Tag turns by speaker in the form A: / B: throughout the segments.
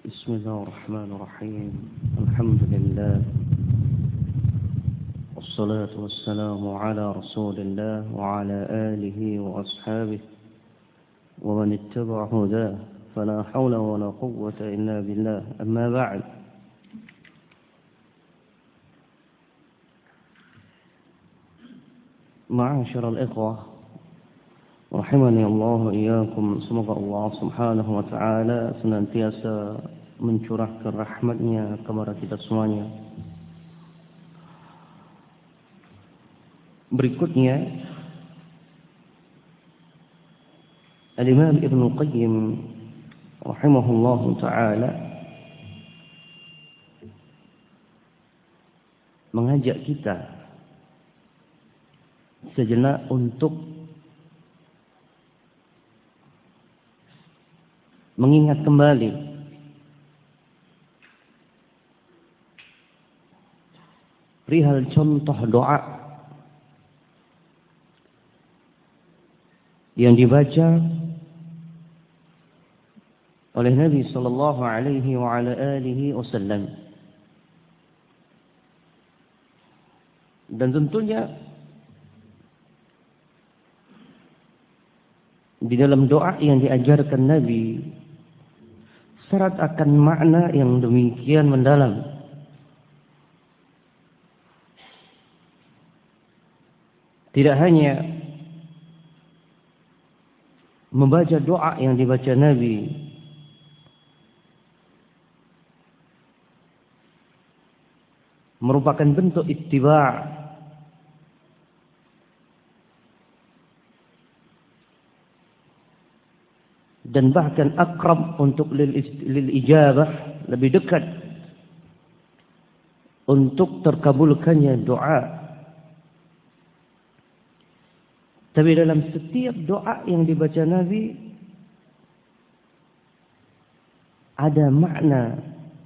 A: بسم الله الرحمن الرحيم. الحمد لله والصلاة والسلام على رسول الله وعلى آله وأصحابه ومن اتبع هداه فلا حول ولا قوة إلا بالله. أما بعد، Ma'asyiral ikhwah rahimani Allah wa iyyakum. Semoga Allah Subhanahu wa taala senantiasa mencurahkan rahmat-Nya kepada kita semuanya. Berikutnya Al-Imam Ibnu Qayyim rahimahullah taala mengajak kita sejenak untuk mengingat kembali perihal contoh doa yang dibaca oleh Nabi sallallahu alaihi wa ala alihi wasallam. Dan tentunya di dalam doa yang diajarkan Nabi syarat akan makna yang demikian mendalam. Tidak hanya membaca doa yang dibaca Nabi, merupakan bentuk ittiba' dan bahkan akrab untuk lil ijabah, lebih dekat untuk terkabulkannya doa. Tapi dalam setiap doa yang dibaca Nabi ada makna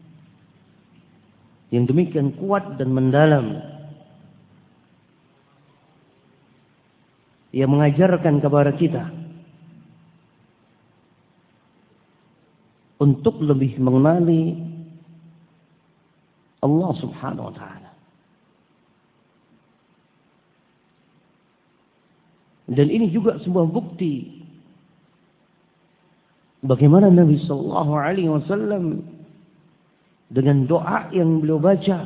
A: yang demikian kuat dan mendalam yang mengajarkan kepada kita untuk lebih mengenali Allah Subhanahu wa taala. Dan ini juga sebuah bukti bagaimana Nabi sallallahu alaihi wasallam dengan doa yang beliau baca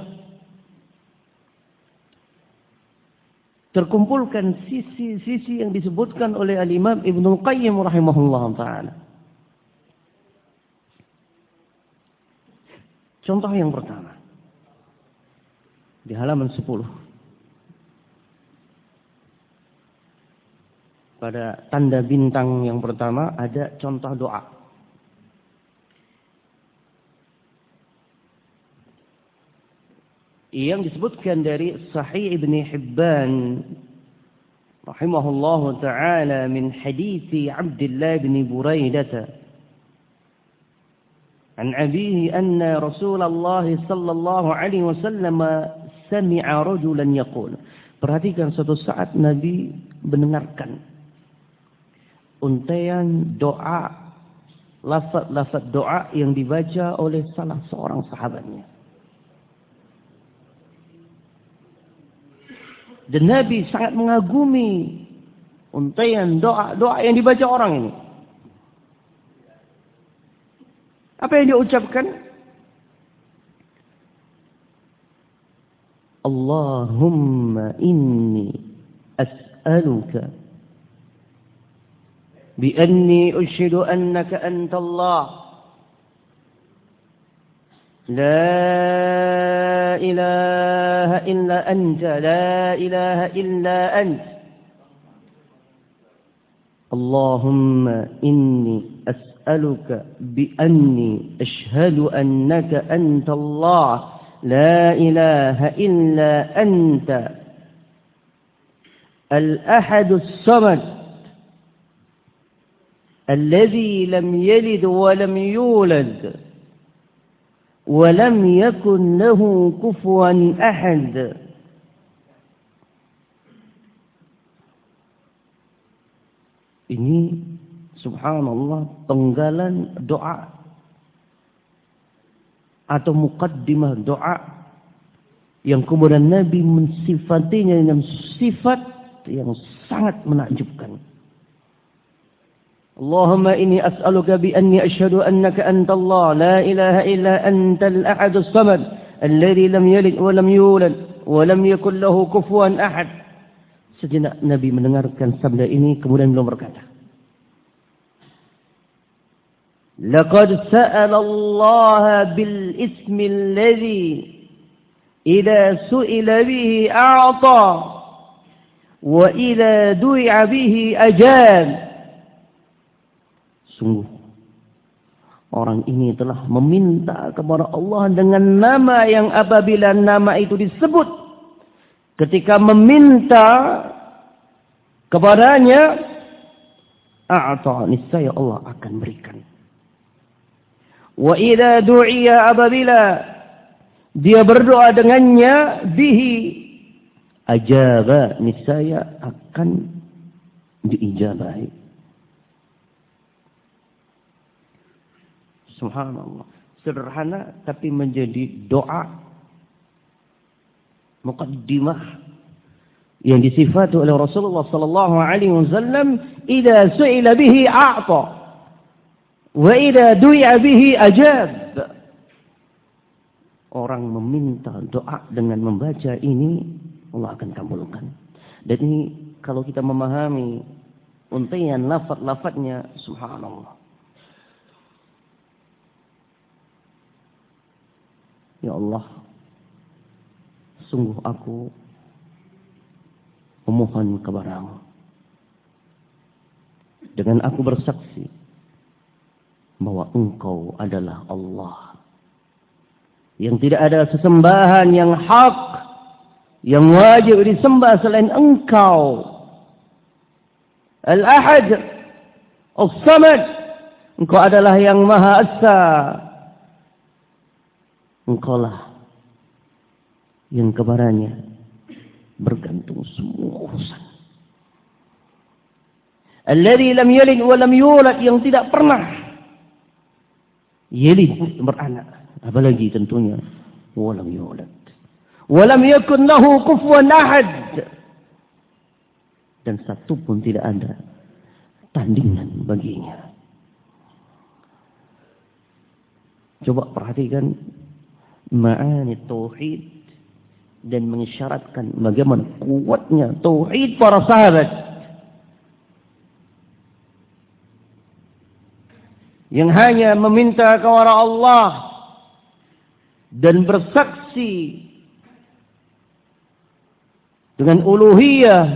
A: terkumpulkan sisi-sisi yang disebutkan oleh Al-Imam Ibnu Qayyim rahimahullah taala. Contoh yang pertama di halaman 10. Pada tanda bintang yang pertama ada contoh doa. Yang disebutkan dari Sahih Ibn Hibban rahimahullahu taala min hadithi Abdullah bin Buraidah an abihi anna Rasulullah sallallahu alaihi wasallam sami'a rajulan yaqul. Perhatikan, suatu saat Nabi mendengarkan untaian doa, lafaz doa yang dibaca oleh salah seorang sahabatnya. Dan Nabi sangat mengagumi untaian doa yang dibaca orang ini. Apa yang dia ucapkan? Allahumma inni as'aluka بأني أشهد أنك أنت الله لا إله إلا أنت لا إله إلا أنت اللهم إني أسألك بأني أشهد أنك أنت الله لا إله إلا أنت الأحد الصمد الذي لم يلد ولم يولد ولم يكن له كفوا أحد. Ini subhanallah penggalan doa atau muqaddimah doa yang kemudian Nabi mensifatinya dengan sifat yang sangat menakjubkan. Allahumma inni as'aluka bi anni asyhadu annaka antallah la ilaha illa antal ahadus samad alladzi lam yalid wa lam yulad wa lam yakul lahu kufuwan ahad. Sejenak Nabi mendengarkan sabda ini kemudian beliau berkata, laqad sa'ala Allah bil ismi alladhi idza su'ila bihi a'ta wa idza du'a bihi ajab. Sungguh orang ini telah meminta kepada Allah dengan nama yang apabila nama itu disebut ketika meminta kepadanya, a'ta, niscaya Allah akan berikan. Wa idza du'iya, apabila dia berdoa dengannya, bihi, ajaba, niscaya akan diijabahi. Subhanallah. Sederhana tapi menjadi doa muqaddimah yang disifati oleh Rasulullah sallallahu alaihi wasallam, idza su'ila bihi a'ta wa idza du'a bihi ajab. Orang meminta doa dengan membaca ini, Allah akan kabulkan. Dan ini kalau kita memahami untaian lafaz-lafaznya, subhanallah. Ya Allah, sungguh aku memohon kepadamu dengan aku bersaksi bahwa Engkau adalah Allah, yang tidak ada sesembahan yang hak, yang wajib disembah selain Engkau. Al-Ahad, As-Samad, Engkau adalah yang Maha Esa. Engkaulah yang kepadanya bergantung semua urusan. Alladzi lam yalid wa lam yulad, yang tidak pernah yalid, beranak, apalagi tentunya wa lam yulad. Wa lam yakun lahu kufuwan ahad, dan satu pun tidak ada tandingan baginya. Coba perhatikan ma'ani tauhid dan mengisyaratkan bagaimana kuatnya tauhid para sahabat yang hanya meminta kepada Allah dan bersaksi dengan uluhiyah,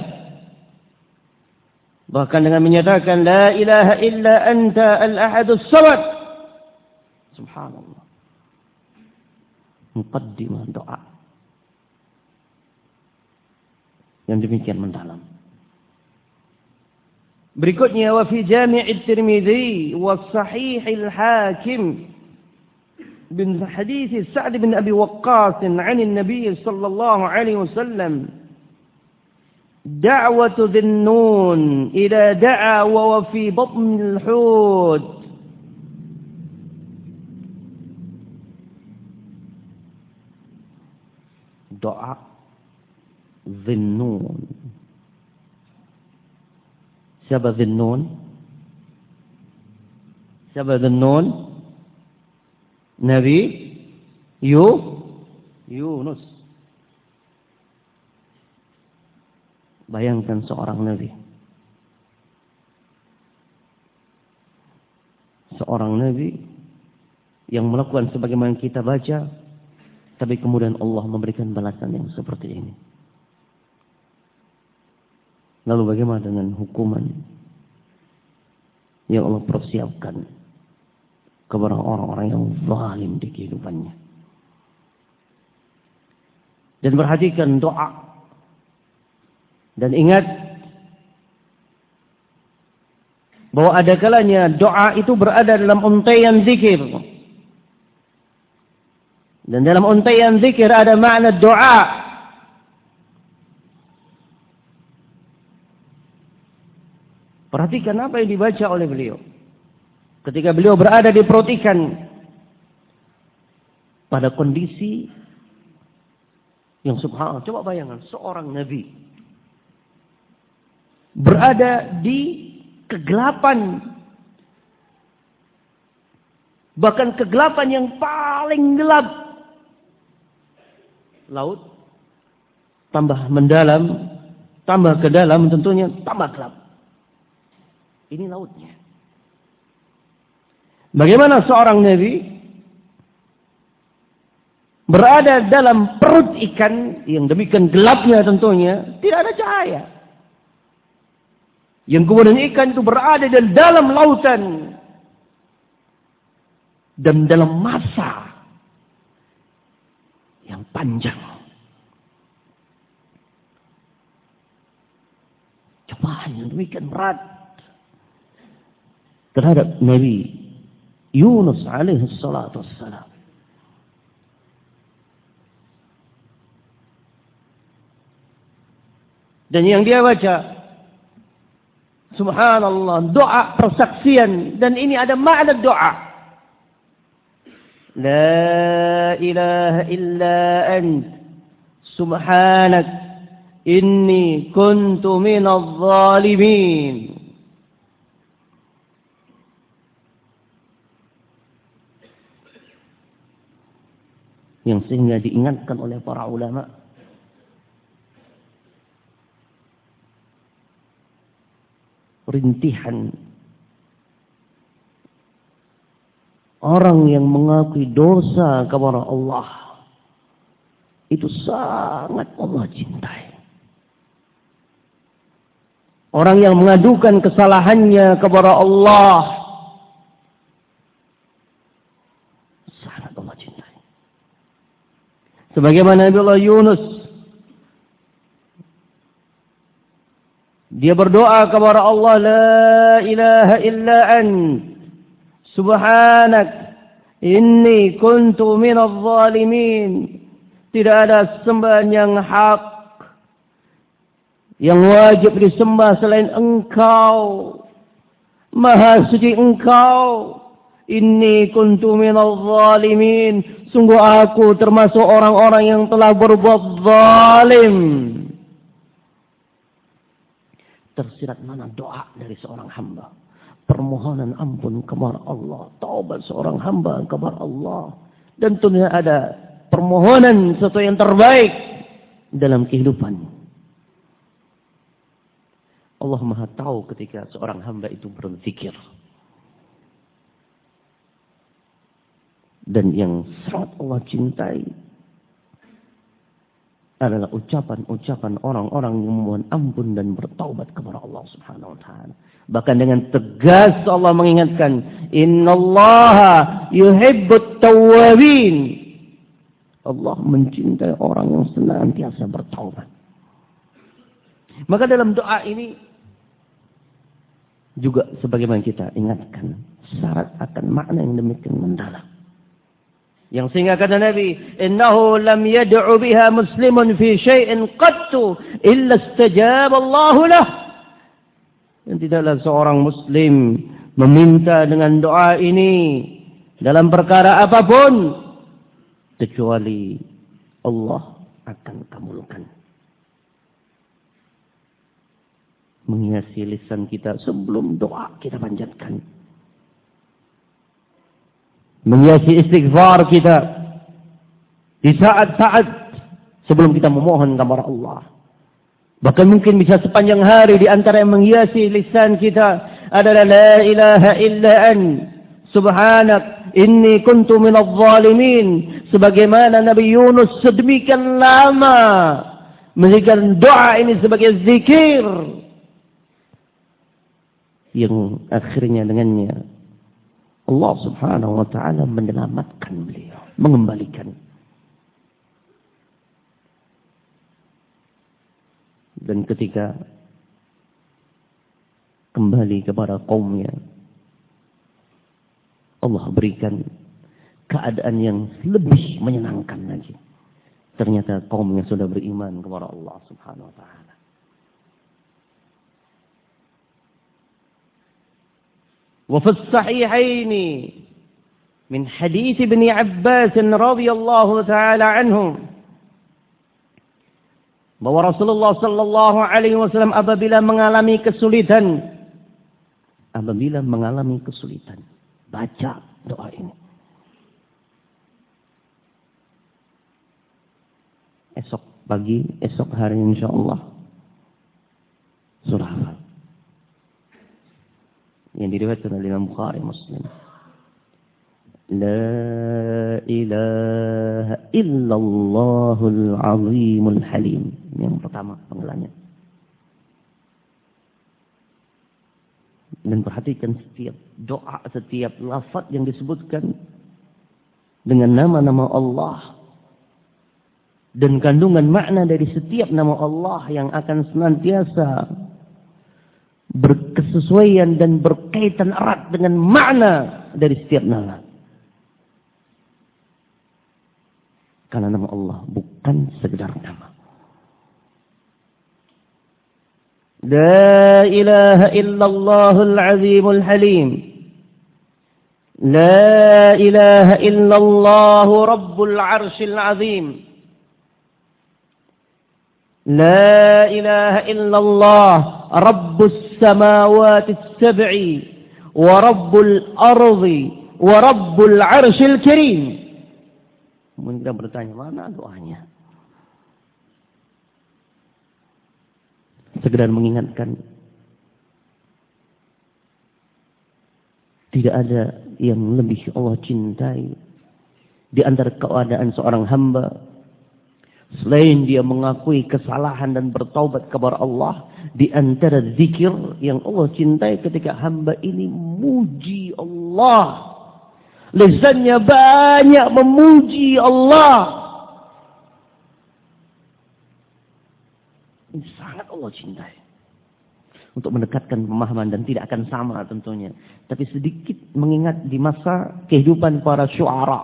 A: bahkan dengan menyatakan la ilaha illa anta al-ahadus samad. Subhanallah. Muqaddimah doa yang demikian mendalam. Berikutnya, wa fi Jami' at-Tirmidzi wa Sahih al-Hakim bin hadits Sa'd bin Abi Waqqas 'an an-nabiy sallallahu alaihi wasallam, da'watu dhin-nun idza da'a wa fi batn al-hut. Doa Dhin-Nun. Siapa Dhin-Nun? Siapa Dhin-Nun? Nabi Yunus. Bayangkan seorang Nabi. Seorang Nabi yang melakukan sebagaimana kita baca, tapi kemudian Allah memberikan balasan yang seperti ini. Lalu bagaimana dengan hukuman yang Allah persiapkan kepada orang-orang yang zalim di kehidupannya? Dan perhatikan doa. Dan ingat bahwa ada kalanya doa itu berada dalam untaian zikir. Dan dalam untaian zikir ada makna doa. Perhatikan apa yang dibaca oleh beliau. Ketika beliau berada di perut ikan. pada kondisi yang subhanallah. Coba bayangkan seorang nabi berada di kegelapan, bahkan kegelapan yang paling gelap. Laut tambah mendalam, tambah ke dalam tentunya tambah gelap. Ini lautnya. Bagaimana seorang nabi berada dalam perut ikan yang demikian gelapnya tentunya, tidak ada cahaya. Yang kemudian ikan itu berada di dalam lautan dan dalam masa yang panjang. Cobaan yang demikian berat terhadap Nabi Yunus alaihi salatu wassalam. Dan yang dia baca, subhanallah, doa persaksian. Dan ini ada makna doa. La ilaha illa ant, subhanak, inni kuntu minadh dhalimin. Yang sehingga diingatkan oleh para ulama, rintihan orang yang mengakui dosa kepada Allah itu sangat Allah cintai. Orang yang mengadukan kesalahannya kepada Allah sangat Allah cintai. Sebagaimana Nabi Allah Yunus, dia berdoa kepada Allah, la ilaha illa ant, subhanak, inni kuntu minadh dhalimin. Tidak ada sembahan yang hak, yang wajib disembah selain Engkau. Maha suci Engkau. Inni kuntu minadh dhalimin. Sungguh aku termasuk orang-orang yang telah berbuat zalim. Tersirat mana doa dari seorang hamba, permohonan ampun kepada Allah, taubat seorang hamba kepada Allah, dan tentunya ada permohonan sesuatu yang terbaik dalam kehidupan. Allah Maha tahu ketika seorang hamba itu berzikir. Dan yang sangat Allah cintai adalah ucapan-ucapan orang-orang yang memohon ampun dan bertaubat kepada Allah Subhanahu wa taala. Bahkan dengan tegas Allah mengingatkan, innallaha yuhibbut tawwabin. Allah mencintai orang yang senantiasa bertaubat. Maka dalam doa ini juga sebagaimana kita ingatkan, syarat akan makna yang demikian mendalam. Yang sehingga kata Nabi, innahu lam yad'u biha muslimun fi syai'in qattu illa istajaba Allahu lah. Dan tidaklah seorang muslim meminta dengan doa ini dalam perkara apapun kecuali Allah akan kabulkan. Menghiasi lisan kita sebelum doa kita panjatkan. Menghiasi istighfar kita di saat-saat sebelum kita memohon kepada Allah. Bahkan mungkin bisa sepanjang hari di antara yang menghiasi lisan kita adalah la ilaha illa an, subhanak, inni kuntu minadh dhalimin. Sebagaimana Nabi Yunus sedemikian lama menjadikan doa ini sebagai zikir yang akhirnya dengannya Allah Subhanahu wa taala menyelamatkan beliau, mengembalikan. Dan ketika kembali kepada kaumnya, Allah berikan keadaan yang lebih menyenangkan lagi. Ternyata kaumnya sudah beriman kepada Allah Subhanahu wa taala. وفي الصحيحين min hadits Ibnu Abbas radhiyallahu taala anhu bahwa Rasulullah sallallahu alaihi wasallam apabila mengalami kesulitan, baca doa ini. Esok pagi, esok hari insyaallah surah Al. Yang diriwayatkan oleh Imam Bukhari Muslim. La ilaha illallahul azimul halim. Yang pertama penggalannya. Dan perhatikan setiap doa, setiap lafaz yang disebutkan dengan nama-nama Allah. Dan kandungan makna dari setiap nama Allah yang akan senantiasa berkesesuaian dan berkaitan erat dengan makna dari setiap nama. Karena nama Allah bukan sekedar nama. La ilaha illallahul azimul halim. La ilaha illallah rabbul arshil azim. La ilaha illallah rabbus samawati as-sab'i wa rabbul ardi wa rabbul arshil karim. Mungkin kita bertanya, mana doanya? Sekedar mengingatkan, tidak ada yang lebih Allah cintai di antara keadaan seorang hamba selain dia mengakui kesalahan dan bertaubat kepada Allah. Di antara zikir yang Allah cintai ketika hamba ini muji Allah. Lisannya banyak memuji Allah. Ini sangat Allah cintai. Untuk mendekatkan pemahaman dan tidak akan sama tentunya. Tapi sedikit mengingat di masa kehidupan para syu'ara.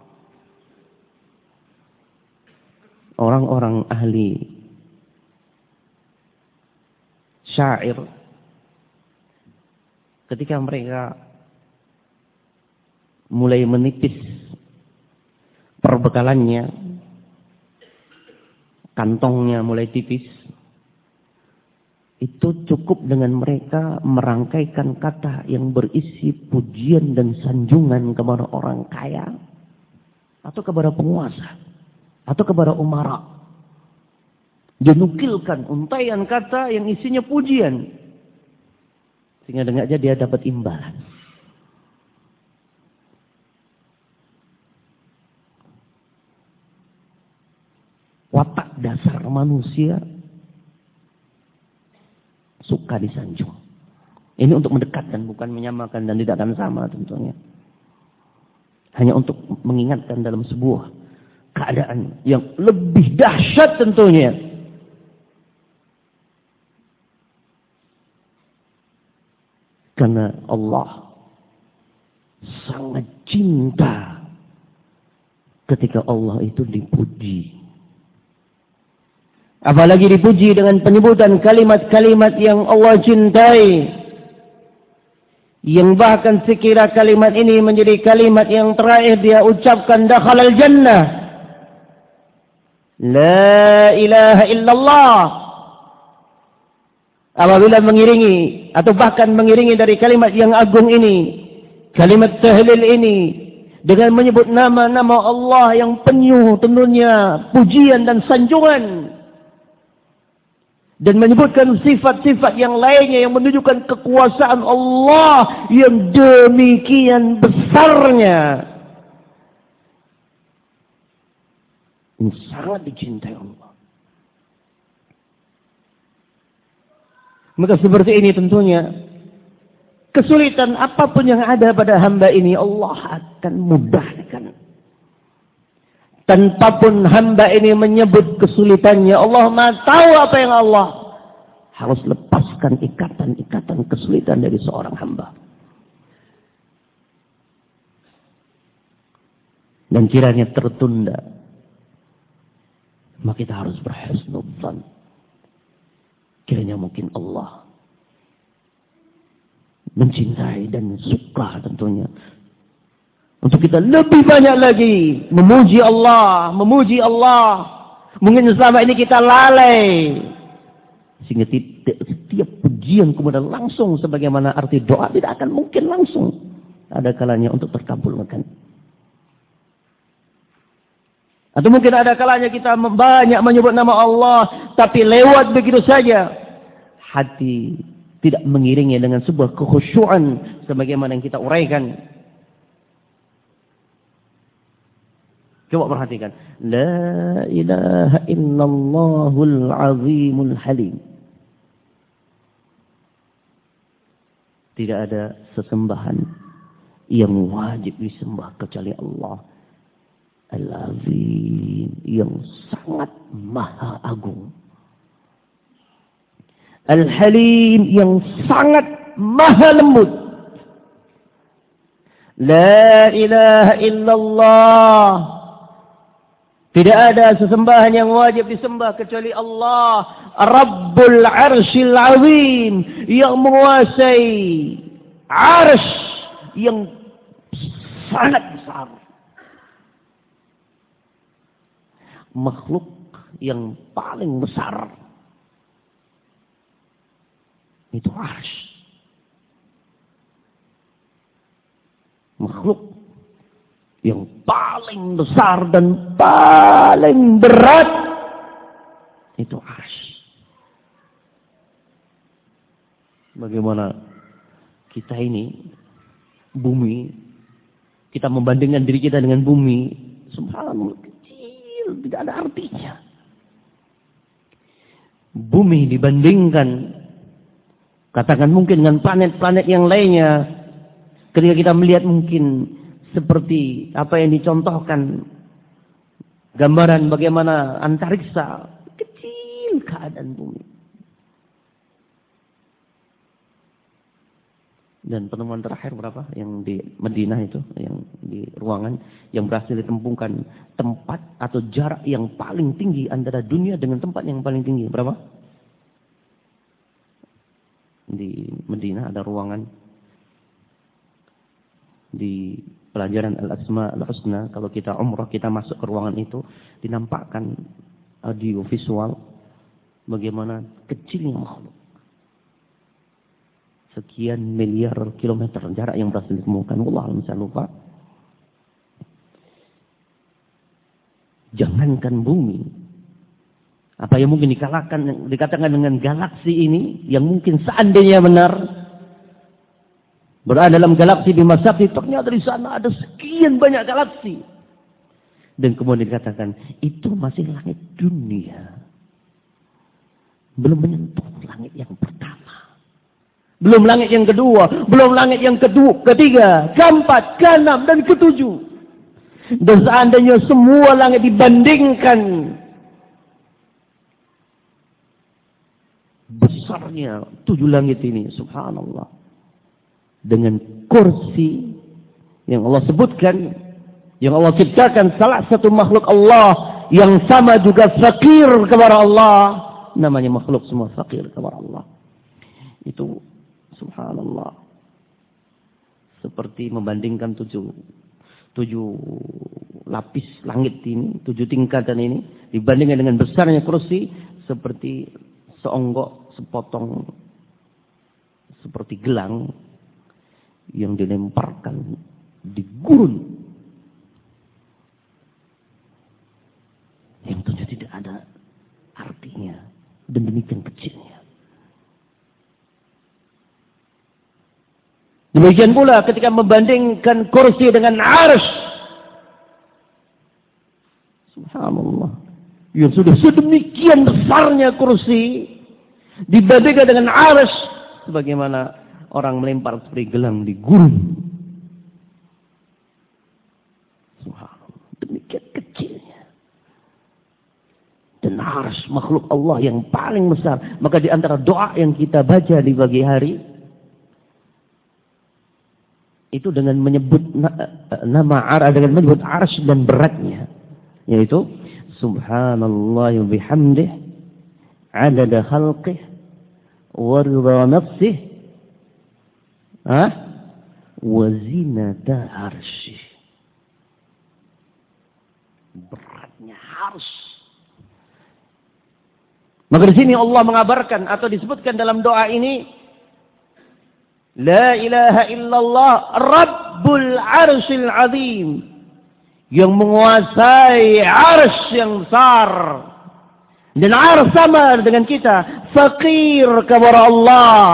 A: Orang-orang ahli syair. Ketika mereka mulai menipis perbekalannya, kantongnya mulai tipis, itu cukup dengan mereka merangkaikan kata yang berisi pujian dan sanjungan kepada orang kaya, atau kepada penguasa, atau kepada umara. Dia nukilkan untaian kata yang isinya pujian, sehingga dengan aja dia dapat imbalan. Watak dasar manusia suka disanjung. Ini untuk mendekatkan, bukan menyamakan dan tidak akan sama tentunya. Hanya untuk mengingatkan dalam sebuah keadaan yang lebih dahsyat tentunya. Karena Allah sangat cinta ketika Allah itu dipuji. Apalagi dipuji dengan penyebutan kalimat-kalimat yang Allah cintai. Yang bahkan sekira kalimat ini menjadi kalimat yang terakhir dia ucapkan, dakhalal jannah. La ilaha illallah. Apabila mengiringi atau bahkan mengiringi dari kalimat yang agung ini, kalimat tahlil ini, dengan menyebut nama-nama Allah yang penuh tentunya pujian dan sanjungan. Dan menyebutkan sifat-sifat yang lainnya yang menunjukkan kekuasaan Allah yang demikian besarnya. Ini sangat dicintai Allah. Maka seperti ini tentunya, kesulitan apapun yang ada pada hamba ini Allah akan mudahkan. Tanpa pun hamba ini menyebut kesulitannya, Allah Maha tahu apa yang Allah harus lepaskan ikatan-ikatan kesulitan dari seorang hamba. Dan kiranya tertunda, maka kita harus berhusnudzan. Kiranya mungkin Allah mencintai dan suka tentunya Untuk kita lebih banyak lagi memuji Allah. Mungkin selama ini kita lalai. Sehingga setiap pujian kemudian langsung sebagaimana arti doa tidak akan mungkin langsung. Ada kalanya untuk terkabulkan. Atau mungkin ada kalanya kita banyak menyebut nama Allah, tapi lewat begitu saja. Hati tidak mengiringi dengan sebuah kekhusyuan sebagaimana yang kita uraikan. Coba perhatikan. La ilaha illallahul azimul halim. Tidak ada sesembahan yang wajib disembah kecuali Allah. Al-Azim, yang sangat maha agung. Al-Halim, yang sangat maha lembut. La ilaha illallah. Tidak ada sesembahan yang wajib disembah kecuali Allah. Rabbul Arsyil Azim, yang menguasai arsy yang sangat besar. Makhluk yang paling besar itu arsy. Makhluk yang paling besar dan paling berat itu arsy. Bagaimana kita ini bumi, kita membandingkan diri kita dengan bumi, subhanallah, kecil, tidak ada artinya. Bumi dibandingkan, katakan mungkin dengan planet-planet yang lainnya, ketika kita melihat mungkin seperti apa yang dicontohkan, gambaran bagaimana antariksa, kecil keadaan bumi. Dan penemuan terakhir berapa? Yang di Madinah itu, yang di ruangan, yang berhasil ditemukan tempat atau jarak yang paling tinggi antara dunia dengan tempat yang paling tinggi. Berapa? Di Madinah ada ruangan. Di pelajaran Al-Asma Al-Husna, kalau kita umrah, kita masuk ke ruangan itu, dinampakkan audio visual bagaimana kecilnya makhluk. Sekian miliar kilometer jarak yang berhasil ditemukan. Allah saya lupa. Jangankan bumi, apa yang mungkin dikatakan dengan galaksi ini, yang mungkin seandainya benar berada dalam galaksi Bima Sakti, ternyata di sana ada sekian banyak galaksi. Dan kemudian dikatakan itu masih langit dunia, belum menyentuh langit yang pertama. Belum langit yang kedua, belum langit yang ketiga, keempat, keenam, dan ketujuh. Dan seandainya semua langit dibandingkan besarnya 7 langit ini, subhanallah, dengan kursi yang Allah sebutkan, yang Allah ciptakan, salah satu makhluk Allah yang sama juga fakir kepada Allah. Namanya makhluk semua fakir kepada Allah. Itu subhanallah, seperti membandingkan 7 lapis langit ini, 7 tingkatan ini, dibandingkan dengan besarnya kursi, seperti seonggok, sepotong, seperti gelang yang dilemparkan di gurun, yang tentu tidak ada artinya, dan demikian kecilnya. Demikian pula ketika membandingkan kursi dengan arsy. Subhanallah. Yang sudah sedemikian besarnya kursi dibandingkan dengan arsy, sebagaimana orang melempar seperti gelang di gurun. Subhanallah. Demikian kecilnya. Dan arsy makhluk Allah yang paling besar. Maka di antara doa yang kita baca di pagi hari, itu dengan menyebut nama arsy, dengan menyebut arsy dan beratnya, yaitu subhanallah bihamdih adada khalqih wa ridha nafsih wa zinata arsyih. Beratnya harus. Maka di sini Allah mengabarkan atau disebutkan dalam doa ini, La ilaha illallah Rabbul Arsyil Azim, yang menguasai arsy yang besar. Dan arsy sama dengan kita, fakir kepada Allah.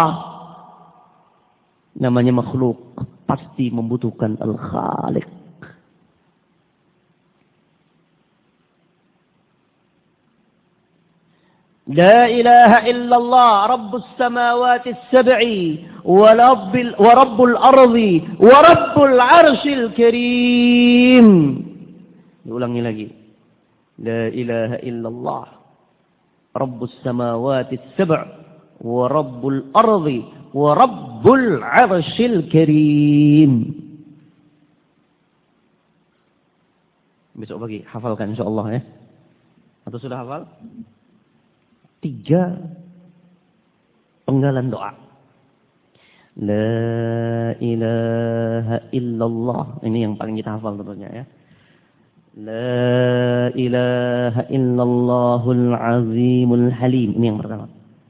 A: Namanya makhluk, pasti membutuhkan Al-Khaliq. La ilaha illallah Rabbus samawati as-sab'i wa rabbul ardi wa rabbul arsyil karim. Diulangi lagi. La ilaha illallah Rabbus samawati as-sab' wa rabbul ardi wa rabbul arsyil karim. Besok pagi hafalkan insyaallah ya. Atau sudah hafal? 3 penggalan doa. La ilaha illallah. Ini yang paling kita hafal tentunya ya. La ilaha illallahul azimul halim. Ini yang pertama.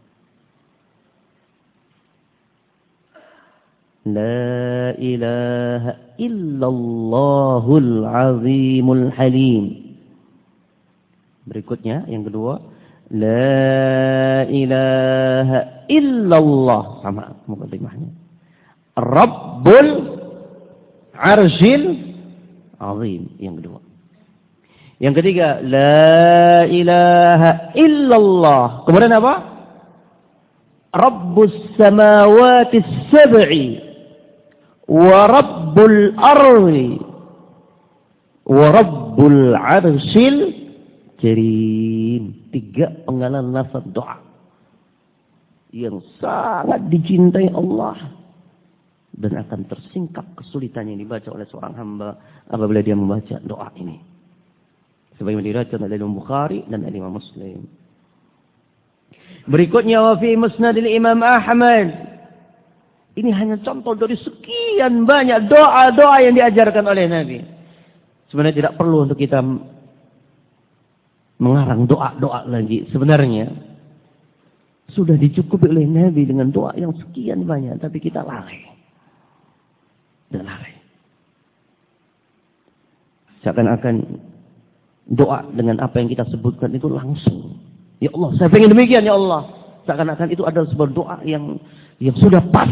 A: La ilaha illallahul azimul halim. Berikutnya yang kedua, La ilaha illallah, sama mukadimahnya. Rabbul Arsyil Azim, yang kedua. Yang ketiga, La ilaha illallah. Kemudian apa? Rabbus samawati as-sab'i wa rabbul ardi wa rabbul arsyil karim. 3 penggalan lafaz doa yang sangat dicintai Allah dan akan tersingkap kesulitan yang dibaca oleh seorang hamba apabila dia membaca doa ini. Sebagaimana diriwayatkan oleh Imam Bukhari dan Imam Muslim. Berikutnya wa fi musnadil Imam Ahmad. Ini hanya contoh dari sekian banyak doa-doa yang diajarkan oleh Nabi. Sebenarnya tidak perlu untuk kita mengarang doa-doa lagi. Sebenarnya sudah dicukupi oleh Nabi dengan doa yang sekian banyak, tapi kita lalai. Dan lalai. Seakan-akan doa dengan apa yang kita sebutkan itu langsung. Ya Allah, saya pengen demikian ya Allah. Seakan-akan itu adalah sebuah doa yang sudah pas.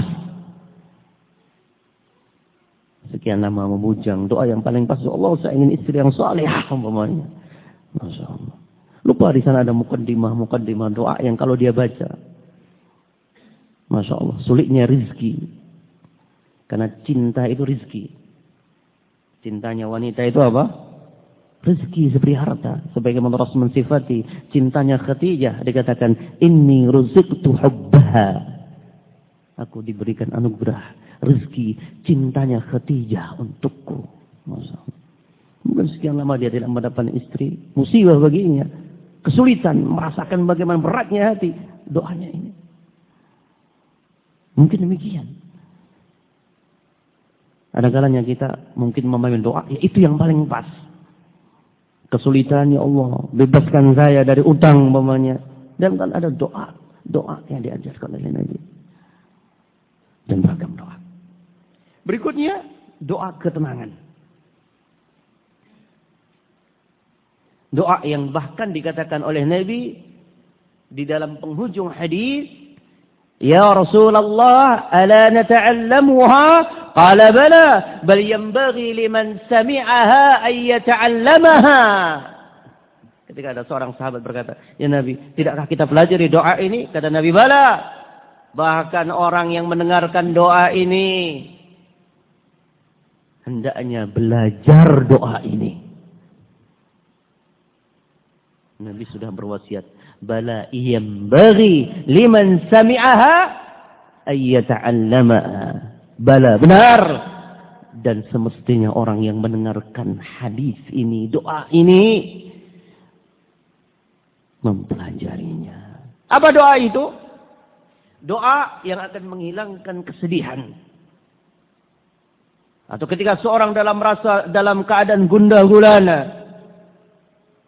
A: Sekian lama memujang doa yang paling pas. Ya Allah, saya ingin istri yang salihah umpamanya. Masya Allah. Lupa di sana ada mukaddimah doa yang kalau dia baca, Masya Allah, sulitnya rizki. Karena cinta itu rizki. Cintanya wanita itu apa? Rizki seperti harta. Sebagaimana Rasul mensifati cintanya Khadijah, dikatakan, Inni ruziqtu hubbaha. Aku diberikan anugerah rizki cintanya Khadijah untukku. Masya Allah. Mungkin sekian lama dia tidak mendapatkan istri, musibah baginya, kesulitan, merasakan bagaimana beratnya hati doanya ini. Mungkin demikian. Ada kalanya kita mungkin membawakan doa, ya itu yang paling pas. Kesulitan, ya Allah, bebaskan saya dari utang umpamanya. Dan kan ada doa yang diajarkan oleh Nabi. Dan beragam doa. Berikutnya doa ketenangan. Doa yang bahkan dikatakan oleh Nabi di dalam penghujung hadis, Ya Rasulullah, ala nata'allamuha? Qala bala, bal yanbaghi liman sami'aha ay yata'allamaha. Ketika ada seorang sahabat berkata, Ya Nabi, tidakkah kita pelajari doa ini? Kata Nabi, bala. Bahkan orang yang mendengarkan doa ini hendaknya belajar doa ini. Nabi sudah berwasiat, bala yanbaghi liman sami'aha ay yata'allamaha. Bala, benar. Dan semestinya orang yang mendengarkan hadis ini, doa ini, mempelajarinya. Apa doa itu? Doa yang akan menghilangkan kesedihan. Atau ketika seorang dalam keadaan gundah gulana,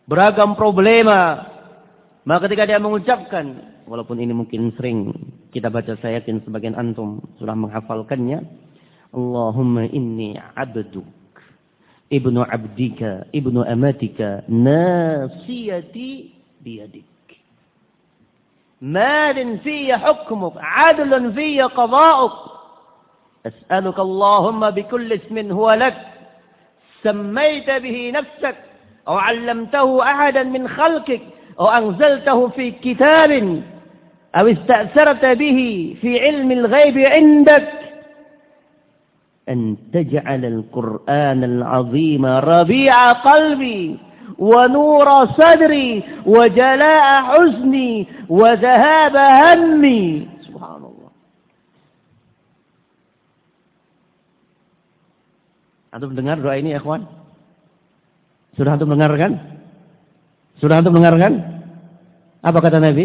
A: beragam problema. Maka ketika dia mengucapkan, walaupun ini mungkin sering kita baca, saya yakin sebagian antum sudah menghafalkannya. Allahumma inni abduk, ibnu abdika, ibnu amatika, nasiyati biyadik. Madin fiyya hukmuk, adlun fiyya qada'uk. As'aluka Allahumma bikulli ismin huwa lak, sammaita bihi nafsak, أو علمته أحدا من خلقك أو أنزلته في كتاب أو استأثرت به في علم الغيب عندك أن تجعل القرآن العظيم ربيع قلبي ونور صدري وجلاء حزني وذهاب همي. سبحان الله. Antum dengar doa ini ya kawan? Sudah antum dengarkan? Sudah antum dengarkan? Apa kata Nabi?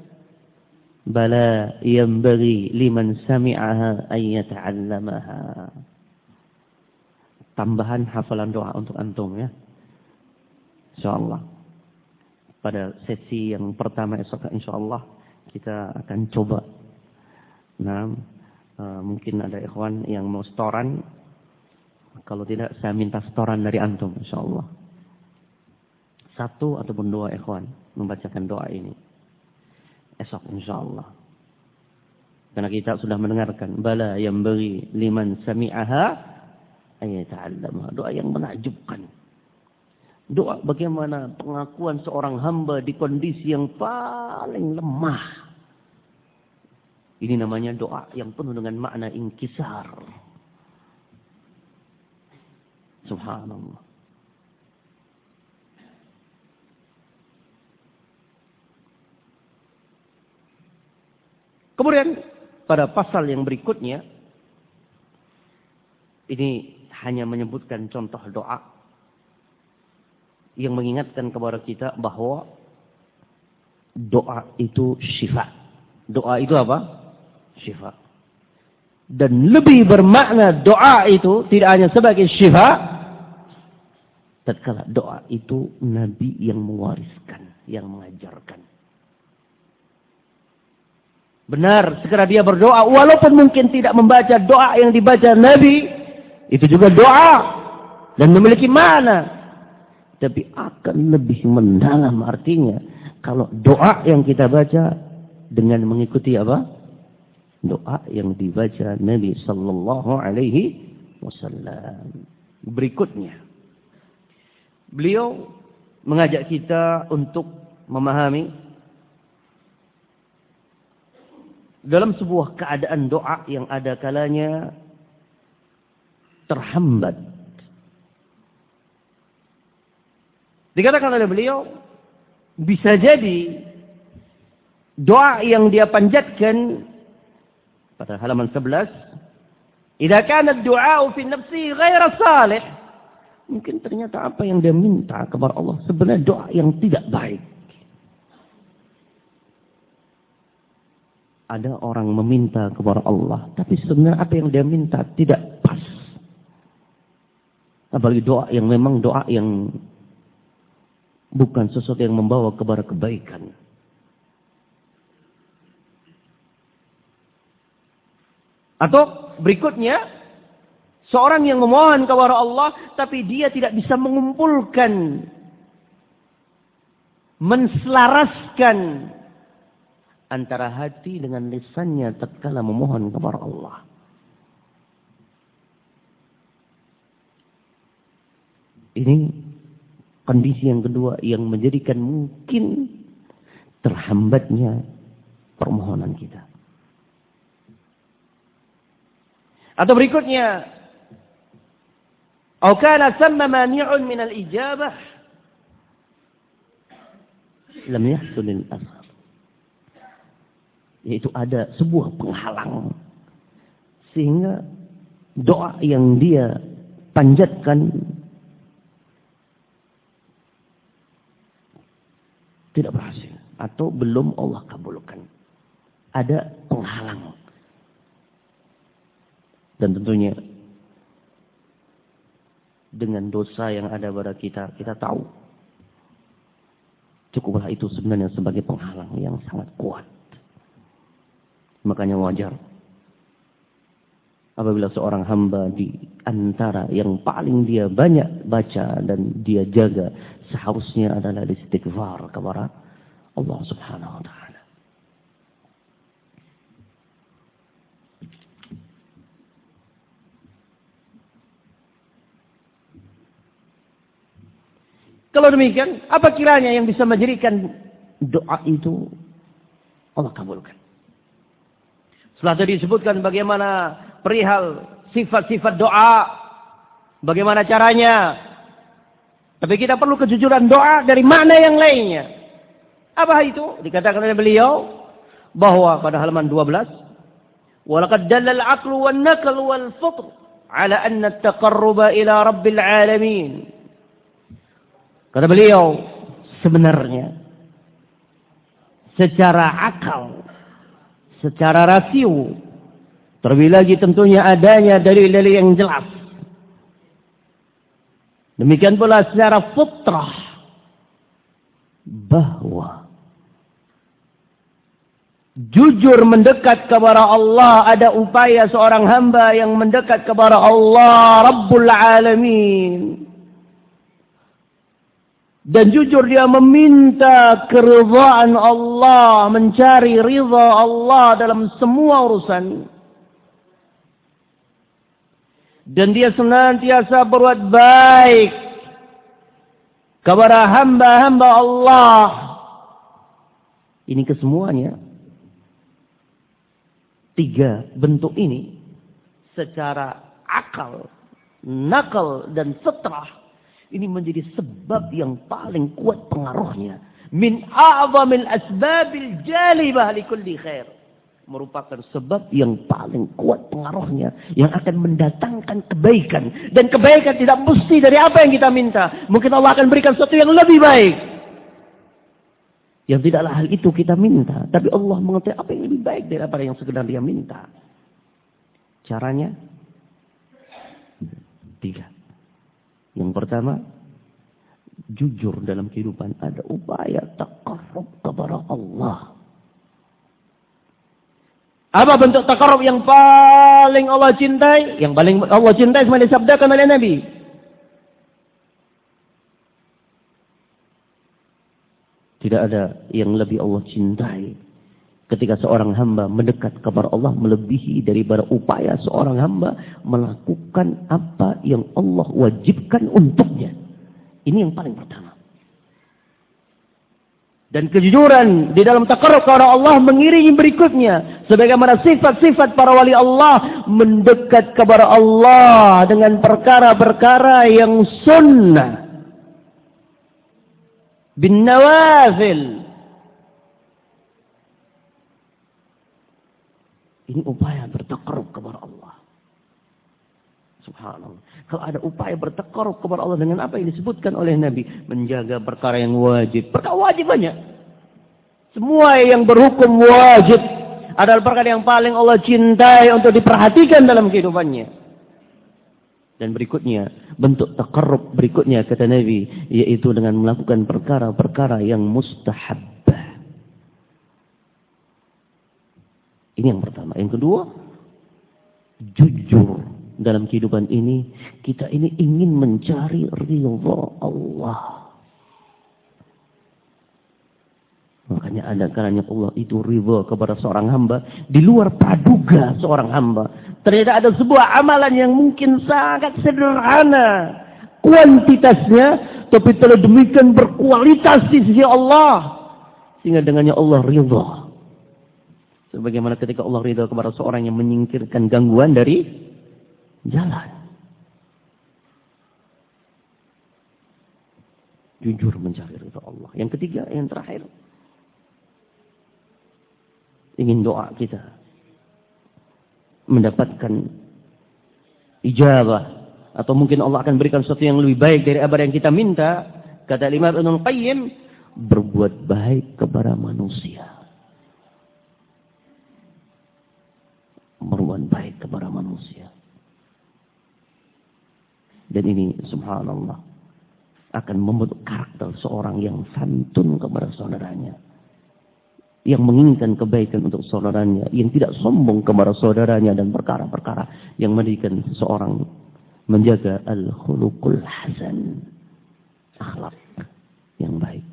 A: Bala yanbaghi liman sami'aha ay yata'allamaha. Tambahan hafalan doa untuk antum ya. Insyaallah. Pada sesi yang pertama esok insyaallah kita akan coba. Nah, mungkin ada ikhwan yang mau setoran. Kalau tidak saya minta setoran dari antum insyaallah. Satu ataupun dua ikhwan membacakan doa ini esok insyaallah. Karena kita sudah mendengarkan bala yang beri liman sami'aha ayata'allama. Doa yang menakjubkan. Doa bagaimana pengakuan seorang hamba di kondisi yang paling lemah. Ini namanya doa yang penuh dengan makna inkisar. Subhanallah. Kemudian pada pasal yang berikutnya, ini hanya menyebutkan contoh doa yang mengingatkan kepada kita bahwa doa itu syifa. Doa itu apa? Syifa. Dan lebih bermakna doa itu tidak hanya sebagai syifa, tatkala doa itu Nabi yang mewariskan, yang mengajarkan. Benar, segera dia berdoa. Walaupun mungkin tidak membaca doa yang dibaca Nabi. Itu juga doa. Dan memiliki makna. Tapi akan lebih mendalam artinya. Kalau doa yang kita baca dengan mengikuti apa? Doa yang dibaca Nabi Sallallahu Alaihi Wasallam. Berikutnya. Beliau mengajak kita untuk memahami dalam sebuah keadaan doa yang ada kalanya terhambat. Dikatakan oleh beliau, bisa jadi doa yang dia panjatkan pada halaman 11, idza kana ad-du'a fi nafsi ghaira salih, mungkin ternyata apa yang dia minta kepada Allah sebenarnya doa yang tidak baik. Ada orang meminta kepada Allah, tapi sebenarnya apa yang dia minta tidak pas. Apalagi doa yang memang doa yang bukan sesuatu yang membawa kepada kebaikan. Atau berikutnya, seorang yang memohon kepada Allah, tapi dia tidak bisa mengumpulkan, menselaraskan antara hati dengan lisannya tatkala memohon kepada Allah. Ini kondisi yang kedua yang menjadikan mungkin terhambatnya permohonan kita. Atau berikutnya, atau kana thamma mani'un min al-ijabah lam yahsul al-asr. Yaitu ada sebuah penghalang sehingga doa yang dia panjatkan tidak berhasil atau belum Allah kabulkan. Ada penghalang. Dan tentunya dengan dosa yang ada pada kita, kita tahu cukuplah itu sebenarnya sebagai penghalang yang sangat kuat. Makanya wajar apabila seorang hamba di antara yang paling dia banyak baca dan dia jaga seharusnya adalah istighfar kepada Allah Subhanahu wa taala. Kalau demikian, apa kiranya yang bisa menjadikan doa itu Allah kabulkan? Setelah tadi disebutkan bagaimana perihal sifat-sifat doa, bagaimana caranya. Tapi kita perlu kejujuran doa dari mana yang lainnya. Apa itu? Dikatakan oleh beliau bahwa pada halaman 12, "Walaqad dalla al-'aqlu wan-naql wal-fitr 'ala anna at-taqarruba ila rabbil 'alamin." Kata beliau, sebenarnya secara akal, secara rasio, terlebih lagi tentunya adanya dalil-dalil yang jelas. Demikian pula secara fitrah bahwa jujur mendekat kepada Allah, ada upaya seorang hamba yang mendekat kepada Allah Rabbul Alamin. Dan jujur dia meminta keridhaan Allah, mencari ridha Allah dalam semua urusan. Dan dia senantiasa berbuat baik kepada hamba-hamba Allah. Ini kesemuanya. 3 bentuk ini secara akal, nakal dan fitrah ini menjadi sebab yang paling kuat pengaruhnya. Min a'zamil asbabil jalibah likulli khair. Merupakan sebab yang paling kuat pengaruhnya. Yang akan mendatangkan kebaikan. Dan kebaikan tidak mesti dari apa yang kita minta. Mungkin Allah akan berikan sesuatu yang lebih baik. Yang tidaklah hal itu kita minta. Tapi Allah mengetahui apa yang lebih baik daripada yang sekedar dia minta. Caranya 3. Yang pertama, jujur dalam kehidupan. Ada upaya taqarrub kepada Allah. Apa bentuk taqarrub yang paling Allah cintai? Yang paling Allah cintai semuanya disabdakan oleh Nabi. Tidak ada yang lebih Allah cintai ketika seorang hamba mendekat kepada Allah melebihi daripada upaya seorang hamba melakukan apa yang Allah wajibkan untuknya. Ini yang paling pertama. Dan kejujuran di dalam taqarrub kepada Allah mengiringi berikutnya. Sebagaimana sifat-sifat para wali Allah mendekat kepada Allah dengan perkara-perkara yang sunnah. Bin nawafil. Ini upaya bertaqarrub kepada Allah. Subhanallah. Kalau ada upaya bertaqarrub kepada Allah dengan apa yang disebutkan oleh Nabi. Menjaga perkara yang wajib. Perkara wajib banyak. Semua yang berhukum wajib. Adalah perkara yang paling Allah cintai untuk diperhatikan dalam kehidupannya. Dan berikutnya. Bentuk taqarrub berikutnya kata Nabi. Yaitu dengan melakukan perkara-perkara yang mustahab. Ini yang pertama. Yang kedua, jujur dalam kehidupan ini. Kita ini ingin mencari ridha Allah. Makanya ada kalanya Allah itu ridha kepada seorang hamba. Di luar praduga seorang hamba. Ternyata ada sebuah amalan yang mungkin sangat sederhana. Kuantitasnya. Tapi telah demikian berkualitas di sisi Allah. Sehingga dengannya Allah ridha. Sebagaimana ketika Allah ridha kepada seorang yang menyingkirkan gangguan dari jalan. Jujur mencari ridha Allah. Yang ketiga, yang terakhir. Ingin doa kita mendapatkan ijabah. Atau mungkin Allah akan berikan sesuatu yang lebih baik dari apa yang kita minta. Kata Imam Ibnul Qayyim, berbuat baik kepada manusia. Berbuat baik kepada manusia. Dan ini subhanallah. akan membentuk karakter seorang yang santun kepada saudaranya, yang menginginkan kebaikan untuk saudaranya, yang tidak sombong kepada saudaranya dan perkara-perkara yang menjadikan seseorang menjaga al-khuluqul hasan, akhlak yang baik.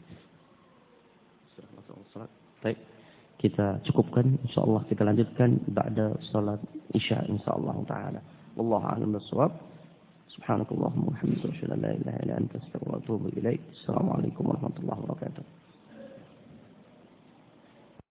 A: Baik, kita cukupkan, insyaallah kita lanjutkan ba'da salat Isya insyaallah taala. Wallahu a'lam bissawab. Subhanakallahumma wa bihamdika asyhadu an la ilaha illa anta astaghfiruka wa atubu ilaik. Assalamualaikum warahmatullahi wabarakatuh.